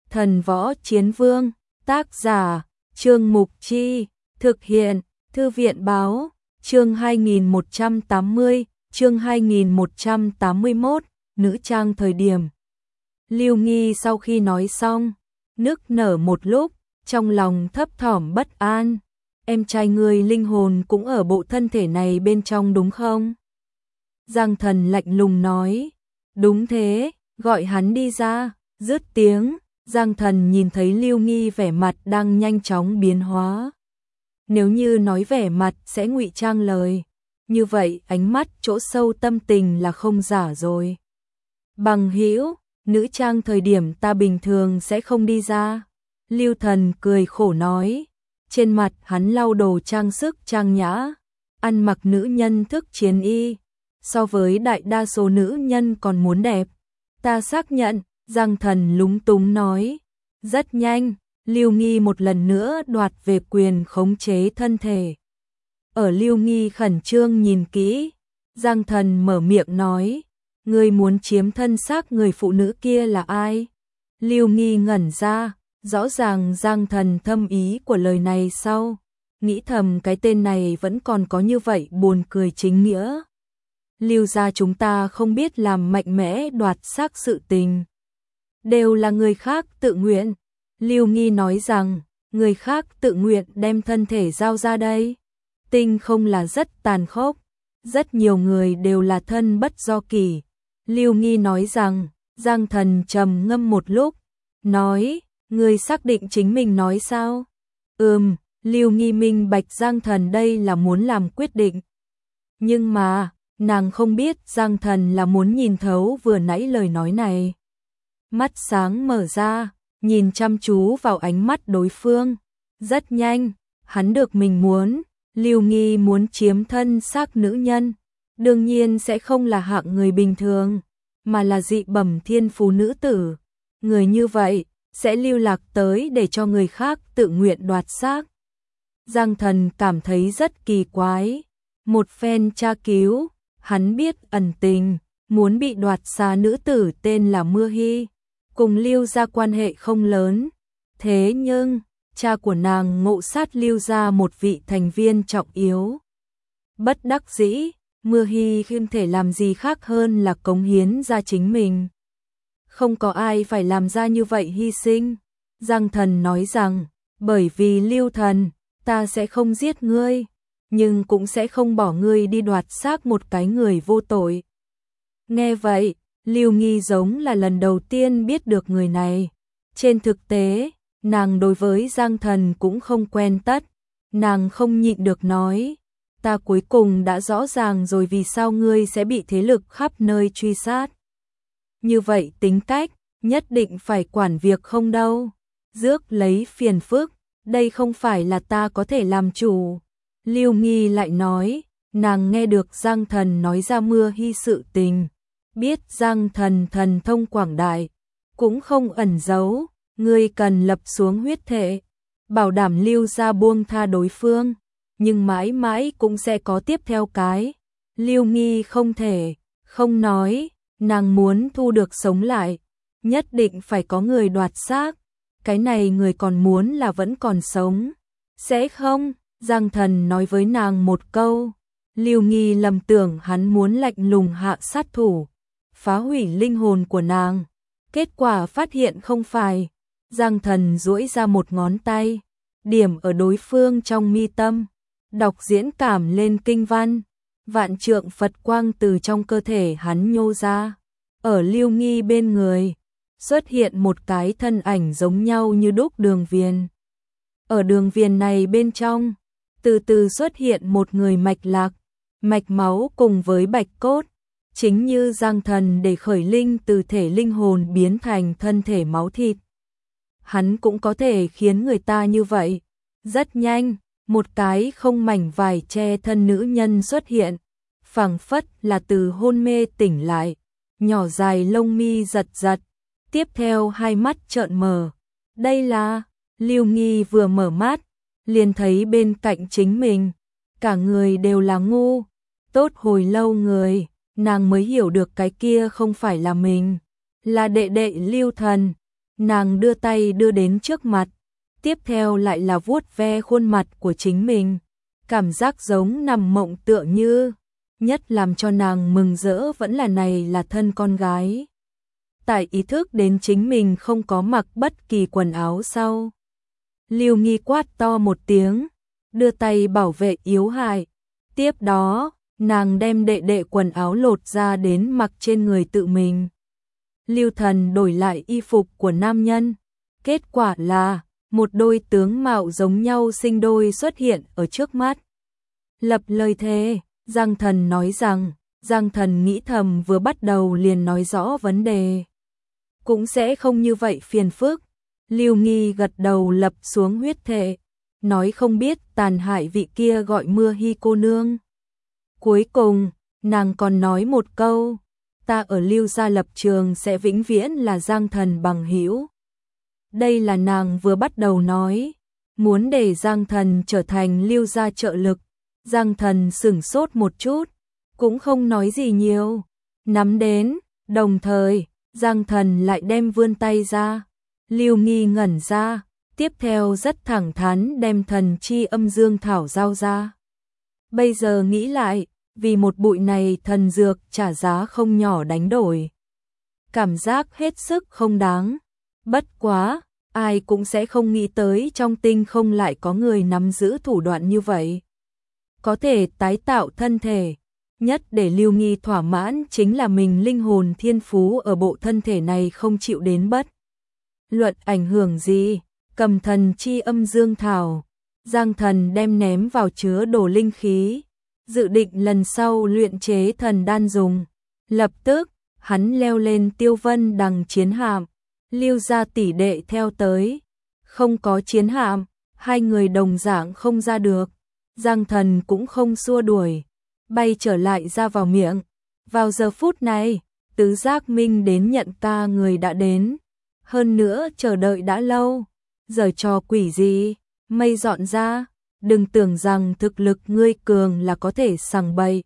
Thần Võ Chiến Vương, tác giả, Trương Mục Chi, thực hiện, Thư viện Báo, chương 2180, chương 2181, nữ trang thời điểm. Lưu Nghi sau khi nói xong, nức nở một lúc, trong lòng thấp thỏm bất an. Em trai ngươi linh hồn cũng ở bộ thân thể này bên trong đúng không? Giang Thần lạnh lùng nói, đúng thế, gọi hắn đi ra. Dứt tiếng, Giang Thần nhìn thấy Lưu Nghi vẻ mặt đang nhanh chóng biến hóa. Nếu như nói vẻ mặt sẽ ngụy trang lời, như vậy ánh mắt chỗ sâu tâm tình là không giả rồi. Bằng hữu, nữ trang thời điểm ta bình thường sẽ không đi ra. Lưu Thần cười khổ nói, trên mặt hắn lau đồ trang sức trang nhã, ăn mặc nữ nhân thức chiến y, so với đại đa số nữ nhân còn muốn đẹp. Ta xác nhận, Giang Thần lúng túng nói. Rất nhanh, Lưu Nghi một lần nữa đoạt về quyền khống chế thân thể. Ở Lưu Nghi khẩn trương nhìn kỹ, Giang Thần mở miệng nói, ngươi muốn chiếm thân xác người phụ nữ kia là ai? Lưu Nghi ngẩn ra, rõ ràng Giang Thần thâm ý của lời này sau, nghĩ thầm cái tên này vẫn còn có như vậy buồn cười chính nghĩa. Lưu gia chúng ta không biết làm mạnh mẽ đoạt xác sự tình, đều là người khác tự nguyện. Lưu Nghi nói rằng, người khác tự nguyện đem thân thể giao ra đây. Tinh không là rất tàn khốc, rất nhiều người đều là thân bất do kỷ. Lưu Nghi nói rằng, Giang Thần trầm ngâm một lúc, nói, người xác định chính mình nói sao? Lưu Nghi minh bạch Giang Thần đây là muốn làm quyết định. Nhưng mà, nàng không biết Giang Thần là muốn nhìn thấu vừa nãy lời nói này. Mắt sáng mở ra, nhìn chăm chú vào ánh mắt đối phương. Rất nhanh, hắn được mình muốn. Lưu Nghi muốn chiếm thân xác nữ nhân, đương nhiên sẽ không là hạng người bình thường, mà là dị bẩm thiên phú nữ tử. Người như vậy sẽ lưu lạc tới để cho người khác tự nguyện đoạt xác. Giang Thần cảm thấy rất kỳ quái. Một phen tra cứu, hắn biết ẩn tình, muốn bị đoạt xá nữ tử tên là Mưa Hy, cùng Lưu gia quan hệ không lớn. Thế nhưng, cha của nàng ngộ sát Lưu gia một vị thành viên trọng yếu. Bất đắc dĩ, Mưa Hy không thể làm gì khác hơn là cống hiến ra chính mình. Không có ai phải làm ra như vậy hy sinh. Giang Thần nói rằng, bởi vì Lưu Thần, ta sẽ không giết ngươi, nhưng cũng sẽ không bỏ ngươi đi đoạt xác một cái người vô tội. Nghe vậy, Lưu Nghi giống là lần đầu tiên biết được người này. Trên thực tế, nàng đối với Giang Thần cũng không quen tất. Nàng không nhịn được nói, ta cuối cùng đã rõ ràng rồi vì sao ngươi sẽ bị thế lực khắp nơi truy sát. Như vậy tính cách, nhất định phải quản việc không đâu. Rước lấy phiền phức, đây không phải là ta có thể làm chủ. Lưu Nghi lại nói, nàng nghe được Giang Thần nói ra Mưa Hy sự tình. Biết Giang Thần thần thông quảng đại, cũng không ẩn giấu. Ngươi cần lập xuống huyết thệ, bảo đảm Lưu gia buông tha đối phương, nhưng mãi mãi cũng sẽ có tiếp theo cái. Lưu Nghi không thể không nói, nàng muốn thu được sống lại, nhất định phải có người đoạt xác. Cái này người còn muốn là vẫn còn sống. Sẽ không? Giang Thần nói với nàng một câu. Lưu Nghi lầm tưởng hắn muốn lạnh lùng hạ sát thủ, phá hủy linh hồn của nàng. Kết quả phát hiện không phải. Giang Thần duỗi ra một ngón tay, điểm ở đối phương trong mi tâm, đọc diễn cảm lên kinh văn. Vạn trượng Phật quang từ trong cơ thể hắn nhô ra. Ở Lưu Nghi bên người, xuất hiện một cái thân ảnh giống nhau như đúc đường viền. Ở đường viền này bên trong, từ từ xuất hiện một người mạch lạc, mạch máu cùng với bạch cốt. Chính như Giang Thần để khởi linh từ thể linh hồn biến thành thân thể máu thịt. Hắn cũng có thể khiến người ta như vậy. Rất nhanh, một cái không mảnh vải che thân nữ nhân xuất hiện, phảng phất là từ hôn mê tỉnh lại, nhỏ dài lông mi giật giật, tiếp theo hai mắt trợn mở. Đây là, Lưu Nghi vừa mở mắt, liền thấy bên cạnh chính mình, cả người đều là ngu. Tốt hồi lâu người, nàng mới hiểu được cái kia không phải là mình, là đệ đệ Lưu Thần. nàng đưa tay đưa đến trước mặt, tiếp theo lại là vuốt ve khuôn mặt của chính mình, cảm giác giống nằm mộng tựa như, nhất làm cho nàng mừng rỡ vẫn là này là thân con gái. Tại ý thức đến chính mình không có mặc bất kỳ quần áo sau. Lưu Nghi quát to một tiếng, đưa tay bảo vệ yếu hại. Tiếp đó, nàng đem đệ đệ quần áo lột ra đến mặc trên người tự mình. Lưu Thần đổi lại y phục của nam nhân. Kết quả là, một đôi tướng mạo giống nhau sinh đôi xuất hiện ở trước mắt. Lập lời thề, Giang Thần nói rằng, Giang Thần nghĩ thầm vừa bắt đầu liền nói rõ vấn đề. Cũng sẽ không như vậy phiền phức. Lưu Nghi gật đầu lập xuống huyết thệ, nói không biết tàn hại vị kia gọi Mưa Hy cô nương. Cuối cùng, nàng còn nói một câu, ta ở Lưu gia lập trường sẽ vĩnh viễn là Giang Thần bằng hữu. Đây là nàng vừa bắt đầu nói, muốn để Giang Thần trở thành Lưu gia trợ lực. Giang Thần sửng sốt một chút, cũng không nói gì nhiều, nắm đến, đồng thời, Giang Thần lại đem vươn tay ra. Lưu Nghi ngẩn ra, tiếp theo rất thẳng thắn đem thần chi âm dương thảo giao ra. Bây giờ nghĩ lại, vì một bụi này thần dược trả giá không nhỏ đánh đổi. Cảm giác hết sức không đáng. Bất quá, ai cũng sẽ không nghĩ tới trong tinh không lại có người nắm giữ thủ đoạn như vậy. Có thể tái tạo thân thể. Nhất để Lưu Nghi thỏa mãn chính là mình linh hồn thiên phú ở bộ thân thể này không chịu đến bất luận ảnh hưởng gì. Cầm thần chi âm dương thảo, Giang Thần đem ném vào chứa đồ linh khí, dự định lần sau luyện chế thần đan dùng. Lập tức, hắn leo lên Tiêu Vân Đằng chiến hạm, Lưu gia tỷ đệ theo tới. Không có chiến hạm, hai người đồng dạng không ra được. Giang Thần cũng không xua đuổi, bay trở lại ra vào miệng. Vào giờ phút này, Tứ Giác Minh đến nhận ca người đã đến. Hơn nữa chờ đợi đã lâu. Giờ trò quỷ gì, mây dọn ra, đừng tưởng rằng thực lực ngươi cường là có thể sằng bậy.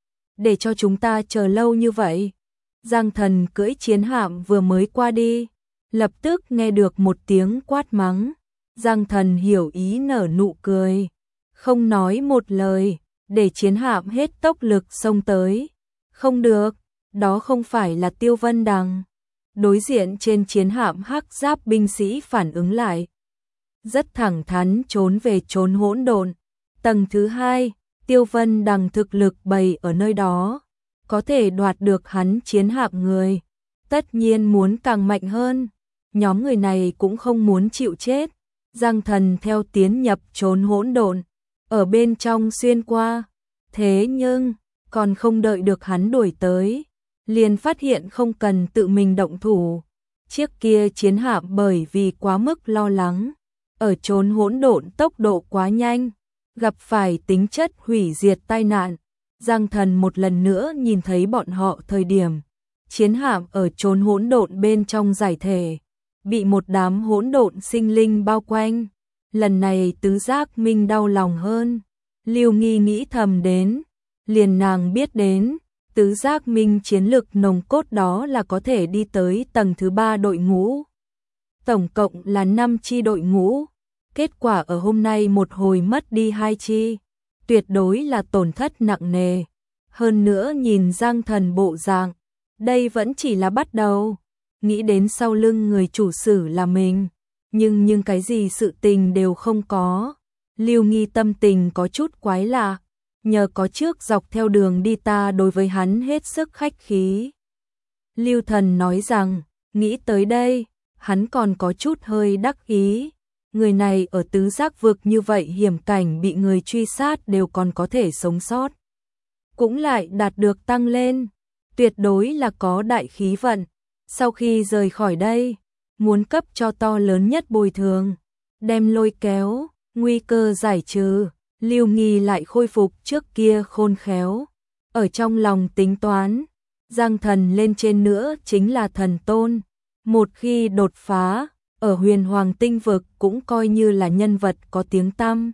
Để cho chúng ta chờ lâu như vậy. Giang Thần cưỡi chiến hạm vừa mới qua đi, lập tức nghe được một tiếng quát mắng. Giang Thần hiểu ý nở nụ cười, không nói một lời, để chiến hạm hết tốc lực xông tới. Không được, đó không phải là Tiêu Vân Đằng. Đối diện trên chiến hạm hắc giáp binh sĩ phản ứng lại. Rất thẳng thắn trốn về trốn hỗn độn. Tầng thứ hai, Tiêu Vân Đằng thực lực bày ở nơi đó. Có thể đoạt được hắn chiến hạm người. Tất nhiên muốn càng mạnh hơn. Nhóm người này cũng không muốn chịu chết. Giang Thần theo tiến nhập trốn hỗn độn. Ở bên trong xuyên qua. Thế nhưng, còn không đợi được hắn đuổi tới. Liền phát hiện không cần tự mình động thủ. Chiếc kia chiến hạm bởi vì quá mức lo lắng. Ở trốn hỗn độn tốc độ quá nhanh. Gặp phải tính chất hủy diệt tai nạn. Giang Thần một lần nữa nhìn thấy bọn họ thời điểm. Chiến hạm ở trốn hỗn độn bên trong giải thể. Bị một đám hỗn độn sinh linh bao quanh. Lần này Tứ Giác Minh đau lòng hơn. Lưu Nghi nghĩ thầm đến. Liền nàng biết đến. Tứ Giác Minh chiến lực nồng cốt đó là có thể đi tới tầng thứ 3 đội ngũ. Tổng cộng là 5 chi đội ngũ. Kết quả ở hôm nay một hồi mất đi 2 chi. Tuyệt đối là tổn thất nặng nề. Hơn nữa nhìn Giang Thần bộ dạng. Đây vẫn chỉ là bắt đầu. Nghĩ đến sau lưng người chủ sử là mình. Nhưng cái gì sự tình đều không có. Lưu Nghi tâm tình có chút quái lạ. Nhờ có trước dọc theo đường đi ta đối với hắn hết sức khách khí. Lưu Thần nói rằng, nghĩ tới đây, hắn còn có chút hơi đắc ý. Người này ở tứ giác vực như vậy hiểm cảnh bị người truy sát đều còn có thể sống sót. Cũng lại đạt được tăng lên, tuyệt đối là có đại khí vận. Sau khi rời khỏi đây, muốn cấp cho to lớn nhất bồi thường, đem lôi kéo, nguy cơ giải trừ. Lưu Nghi lại khôi phục trước kia khôn khéo. Ở trong lòng tính toán, Giang Thần lên trên nữa chính là thần tôn. Một khi đột phá, ở huyền hoàng tinh vực cũng coi như là nhân vật có tiếng tăm.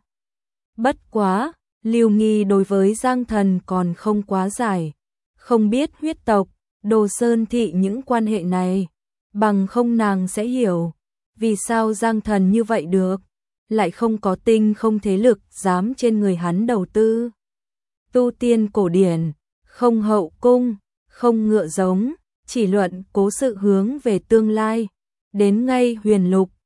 Bất quá, Lưu Nghi đối với Giang Thần còn không quá giải. Không biết huyết tộc, Đồ Sơn thị những quan hệ này. bằng không nàng sẽ hiểu, vì sao Giang Thần như vậy được, lại không có tinh không thế lực dám trên người hắn đầu tư. Tu tiên cổ điển, không hậu cung, không ngựa giống, chỉ luận cố sự hướng về tương lai, đến ngay huyền lục,